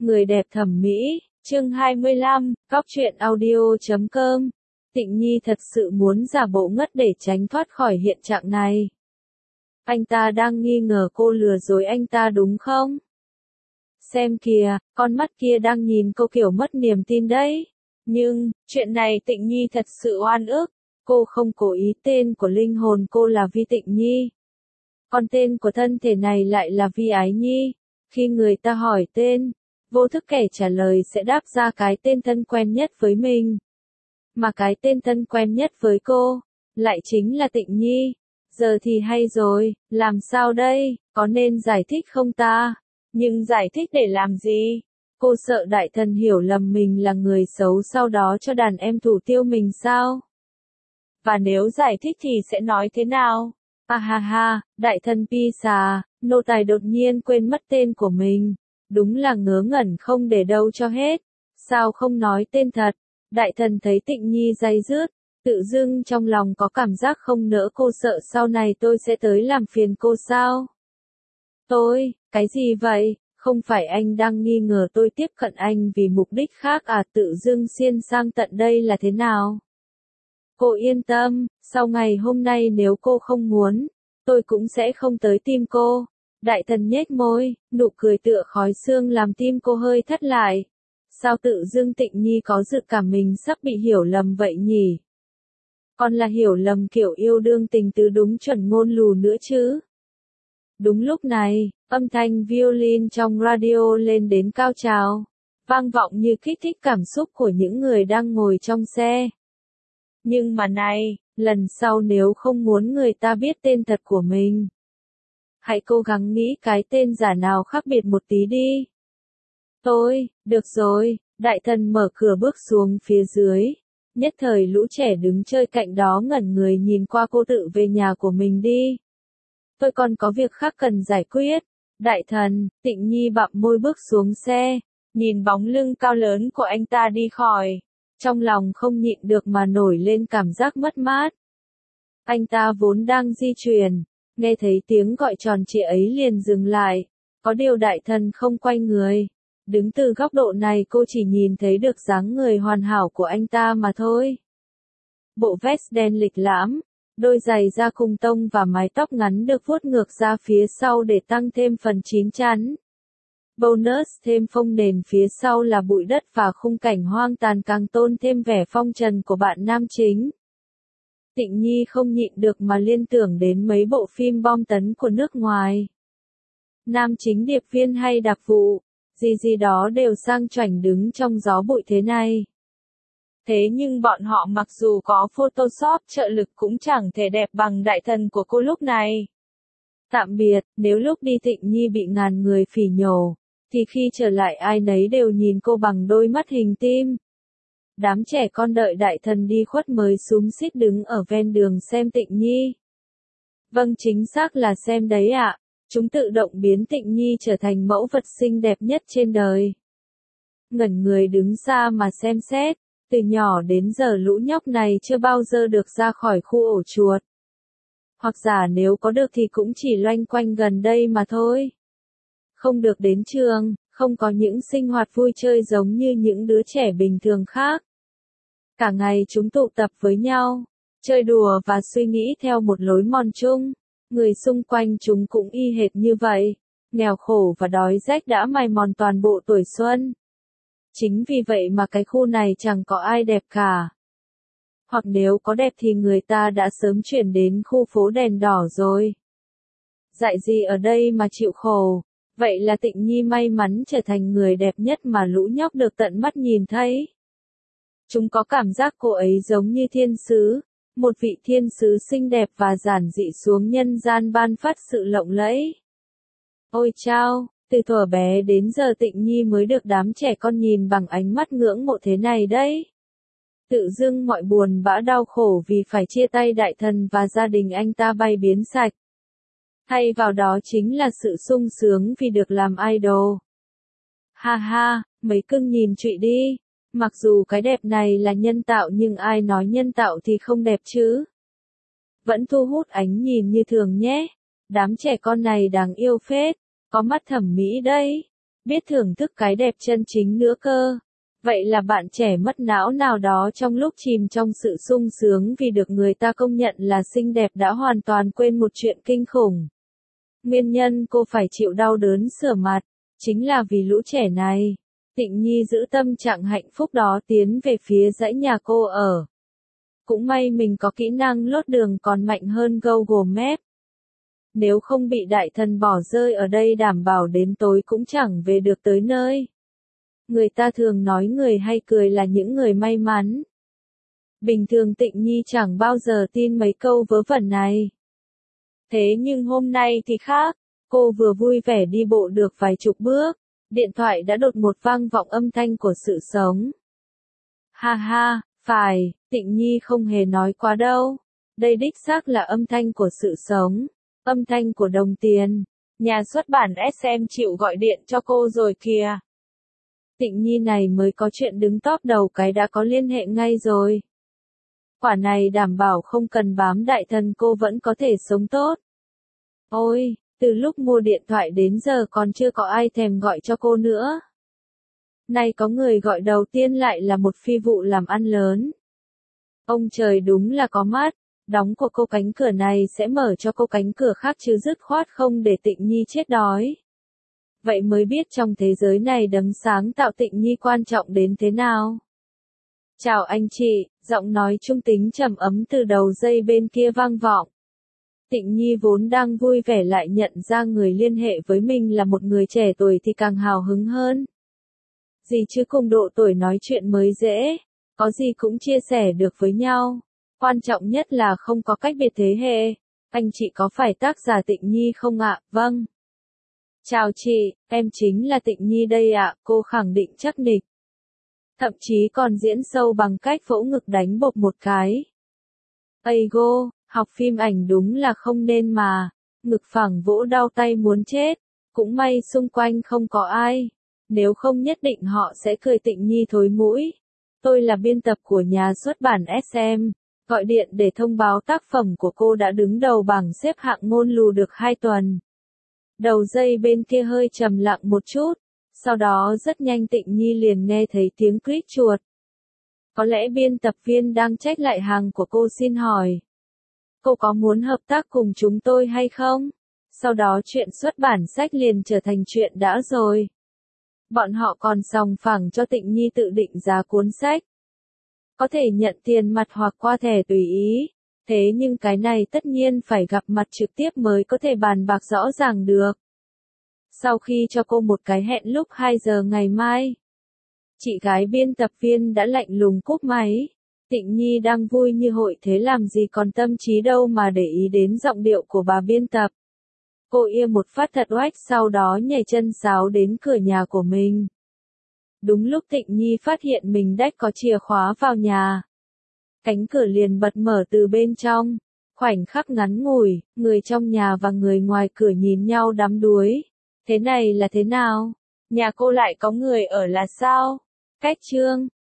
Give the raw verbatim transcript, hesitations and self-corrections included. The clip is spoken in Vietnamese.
Người đẹp thẩm mỹ, chương hai mươi lăm, Góc truyện audio chấm com. Tịnh Nhi thật sự muốn giả bộ ngất để tránh thoát khỏi hiện trạng này. Anh ta đang nghi ngờ cô lừa dối anh ta đúng không? Xem kìa, con mắt kia đang nhìn cô kiểu mất niềm tin đấy. Nhưng, chuyện này Tịnh Nhi thật sự oan ức. Cô không cố ý, tên của linh hồn cô là Vi Tịnh Nhi. Còn tên của thân thể này lại là Vi Ái Nhi. Khi người ta hỏi tên, vô thức kẻ trả lời sẽ đáp ra cái tên thân quen nhất với mình. Mà cái tên thân quen nhất với cô, lại chính là Tịnh Nhi. Giờ thì hay rồi, làm sao đây, có nên giải thích không ta? Nhưng giải thích để làm gì? Cô sợ đại thần hiểu lầm mình là người xấu sau đó cho đàn em thủ tiêu mình sao? Và nếu giải thích thì sẽ nói thế nào? À ha ha, đại thần pi xà, nô tài đột nhiên quên mất tên của mình. Đúng là ngớ ngẩn không để đâu cho hết. Sao không nói tên thật? Đại thần thấy Tịnh Nhi day dứt, tự dưng trong lòng có cảm giác không nỡ, cô sợ sau này tôi sẽ tới làm phiền cô sao? Tôi, cái gì vậy? Không phải anh đang nghi ngờ tôi tiếp cận anh vì mục đích khác à? Tự dưng xiên sang tận đây là thế nào? Cô yên tâm, sau ngày hôm nay nếu cô không muốn, tôi cũng sẽ không tới tìm cô. Đại thần nhếch môi, nụ cười tựa khói sương làm tim cô hơi thắt lại. Sao tự dưng Tịnh Nhi có dự cảm mình sắp bị hiểu lầm vậy nhỉ? Còn là hiểu lầm kiểu yêu đương tình tứ đúng chuẩn ngôn lù nữa chứ? Đúng lúc này, âm thanh violin trong radio lên đến cao trào, vang vọng như kích thích cảm xúc của những người đang ngồi trong xe. Nhưng mà này, lần sau nếu không muốn người ta biết tên thật của mình, hãy cố gắng nghĩ cái tên giả nào khác biệt một tí đi. Tôi, được rồi, đại thần mở cửa bước xuống phía dưới. Nhất thời lũ trẻ đứng chơi cạnh đó ngẩn người nhìn qua cô, tự về nhà của mình đi. Tôi còn có việc khác cần giải quyết. Đại thần, Tịnh Nhi bặm môi bước xuống xe, nhìn bóng lưng cao lớn của anh ta đi khỏi. Trong lòng không nhịn được mà nổi lên cảm giác mất mát. Anh ta vốn đang di chuyển, nghe thấy tiếng gọi tròn trịa ấy liền dừng lại. Có điều đại thần không quay người. Đứng từ góc độ này cô chỉ nhìn thấy được dáng người hoàn hảo của anh ta mà thôi. Bộ vest đen lịch lãm, đôi giày da khung tông và mái tóc ngắn được vuốt ngược ra phía sau để tăng thêm phần chín chắn. Bonus thêm phông nền phía sau là bụi đất và khung cảnh hoang tàn càng tôn thêm vẻ phong trần của bạn nam chính. Tịnh Nhi không nhịn được mà liên tưởng đến mấy bộ phim bom tấn của nước ngoài. Nam chính điệp viên hay đặc vụ, gì gì đó đều sang chảnh đứng trong gió bụi thế này. Thế nhưng bọn họ mặc dù có Photoshop trợ lực cũng chẳng thể đẹp bằng đại thần của cô lúc này. Tạm biệt, nếu lúc đi Tịnh Nhi bị ngàn người phỉ nhổ, thì khi trở lại ai nấy đều nhìn cô bằng đôi mắt hình tim. Đám trẻ con đợi đại thần đi khuất mới xúm xít đứng ở ven đường xem Tịnh Nhi. Vâng, chính xác là xem đấy ạ. Chúng tự động biến Tịnh Nhi trở thành mẫu vật xinh đẹp nhất trên đời. Ngẩn người đứng xa mà xem xét, từ nhỏ đến giờ lũ nhóc này chưa bao giờ được ra khỏi khu ổ chuột. Hoặc giả nếu có được thì cũng chỉ loanh quanh gần đây mà thôi. Không được đến trường, không có những sinh hoạt vui chơi giống như những đứa trẻ bình thường khác. Cả ngày chúng tụ tập với nhau, chơi đùa và suy nghĩ theo một lối mòn chung. Người xung quanh chúng cũng y hệt như vậy, nghèo khổ và đói rách đã mài mòn toàn bộ tuổi xuân. Chính vì vậy mà cái khu này chẳng có ai đẹp cả. Hoặc nếu có đẹp thì người ta đã sớm chuyển đến khu phố đèn đỏ rồi. Dại gì ở đây mà chịu khổ. Vậy là Tịnh Nhi may mắn trở thành người đẹp nhất mà lũ nhóc được tận mắt nhìn thấy. Chúng có cảm giác cô ấy giống như thiên sứ. Một vị thiên sứ xinh đẹp và giản dị xuống nhân gian ban phát sự lộng lẫy. Ôi chao, từ thuở bé đến giờ Tịnh Nhi mới được đám trẻ con nhìn bằng ánh mắt ngưỡng mộ thế này đấy. Tự dưng mọi buồn bã đau khổ vì phải chia tay đại thần và gia đình anh ta bay biến sạch. Thay vào đó chính là sự sung sướng vì được làm idol. Ha ha, mấy cưng nhìn trụy đi. Mặc dù cái đẹp này là nhân tạo nhưng ai nói nhân tạo thì không đẹp chứ. Vẫn thu hút ánh nhìn như thường nhé. Đám trẻ con này đáng yêu phết, có mắt thẩm mỹ đấy. biết thưởng thức cái đẹp chân chính nữa cơ. Vậy là bạn trẻ mất não nào đó trong lúc chìm trong sự sung sướng vì được người ta công nhận là xinh đẹp đã hoàn toàn quên một chuyện kinh khủng. Nguyên nhân cô phải chịu đau đớn sửa mặt, chính là vì lũ trẻ này. Tịnh Nhi giữ tâm trạng hạnh phúc đó tiến về phía dãy nhà cô ở. Cũng may mình có kỹ năng lót đường còn mạnh hơn Google Maps. Nếu không bị đại thần bỏ rơi ở đây đảm bảo đến tối cũng chẳng về được tới nơi. Người ta thường nói người hay cười là những người may mắn. Bình thường Tịnh Nhi chẳng bao giờ tin mấy câu vớ vẩn này. Thế nhưng hôm nay thì khác, cô vừa vui vẻ đi bộ được vài chục bước, điện thoại đã đột một vang vọng âm thanh của sự sống. Ha ha, phải, Tịnh Nhi không hề nói quá đâu. Đây đích xác là âm thanh của sự sống, âm thanh của đồng tiền. Nhà xuất bản ét em chịu gọi điện cho cô rồi kìa. Tịnh Nhi này mới có chuyện đứng top đầu cái đã có liên hệ ngay rồi. Quả này đảm bảo không cần bám đại thần cô vẫn có thể sống tốt. Ôi, từ lúc mua điện thoại đến giờ còn chưa có ai thèm gọi cho cô nữa. Nay có người gọi đầu tiên lại là một phi vụ làm ăn lớn. Ông trời đúng là có mắt, đóng của cô cánh cửa này sẽ mở cho cô cánh cửa khác chứ dứt khoát không để Tịnh Nhi chết đói. Vậy mới biết trong thế giới này đấng sáng tạo Tịnh Nhi quan trọng đến thế nào. Chào anh chị, giọng nói trung tính trầm ấm từ đầu dây bên kia vang vọng. Tịnh Nhi vốn đang vui vẻ lại nhận ra người liên hệ với mình là một người trẻ tuổi thì càng hào hứng hơn. Gì chứ cùng độ tuổi nói chuyện mới dễ, có gì cũng chia sẻ được với nhau. Quan trọng nhất là không có cách biệt thế hệ. Anh chị có phải tác giả Tịnh Nhi không ạ? Vâng. Chào chị, em chính là Tịnh Nhi đây ạ, cô khẳng định chắc nịch. Thậm chí còn diễn sâu bằng cách vỗ ngực đánh bộp một cái. Ây gô, học phim ảnh đúng là không nên mà. Ngực phẳng vỗ đau tay muốn chết. Cũng may xung quanh không có ai. Nếu không nhất định họ sẽ cười Tịnh Nhi thối mũi. Tôi là biên tập của nhà xuất bản ét em. Gọi điện để thông báo tác phẩm của cô đã đứng đầu bảng xếp hạng ngôn lù được hai tuần. Đầu dây bên kia hơi trầm lặng một chút. Sau đó rất nhanh Tịnh Nhi liền nghe thấy tiếng click chuột. Có lẽ biên tập viên đang check lại hàng của cô xin hỏi. Cô có muốn hợp tác cùng chúng tôi hay không? Sau đó chuyện xuất bản sách liền trở thành chuyện đã rồi. Bọn họ còn sòng phẳng cho Tịnh Nhi tự định giá cuốn sách. Có thể nhận tiền mặt hoặc qua thẻ tùy ý. Thế nhưng cái này tất nhiên phải gặp mặt trực tiếp mới có thể bàn bạc rõ ràng được. Sau khi cho cô một cái hẹn lúc hai giờ ngày mai, chị gái biên tập viên đã lạnh lùng cúp máy. Tịnh Nhi đang vui như hội thế làm gì còn tâm trí đâu mà để ý đến giọng điệu của bà biên tập. Cô im một phát thật oách sau đó nhảy chân sáo đến cửa nhà của mình. Đúng lúc Tịnh Nhi phát hiện mình đách có chìa khóa vào nhà. Cánh cửa liền bật mở từ bên trong. Khoảnh khắc ngắn ngủi, người trong nhà và người ngoài cửa nhìn nhau đắm đuối. Thế này là thế nào? Nhà cô lại có người ở là sao? Cách chương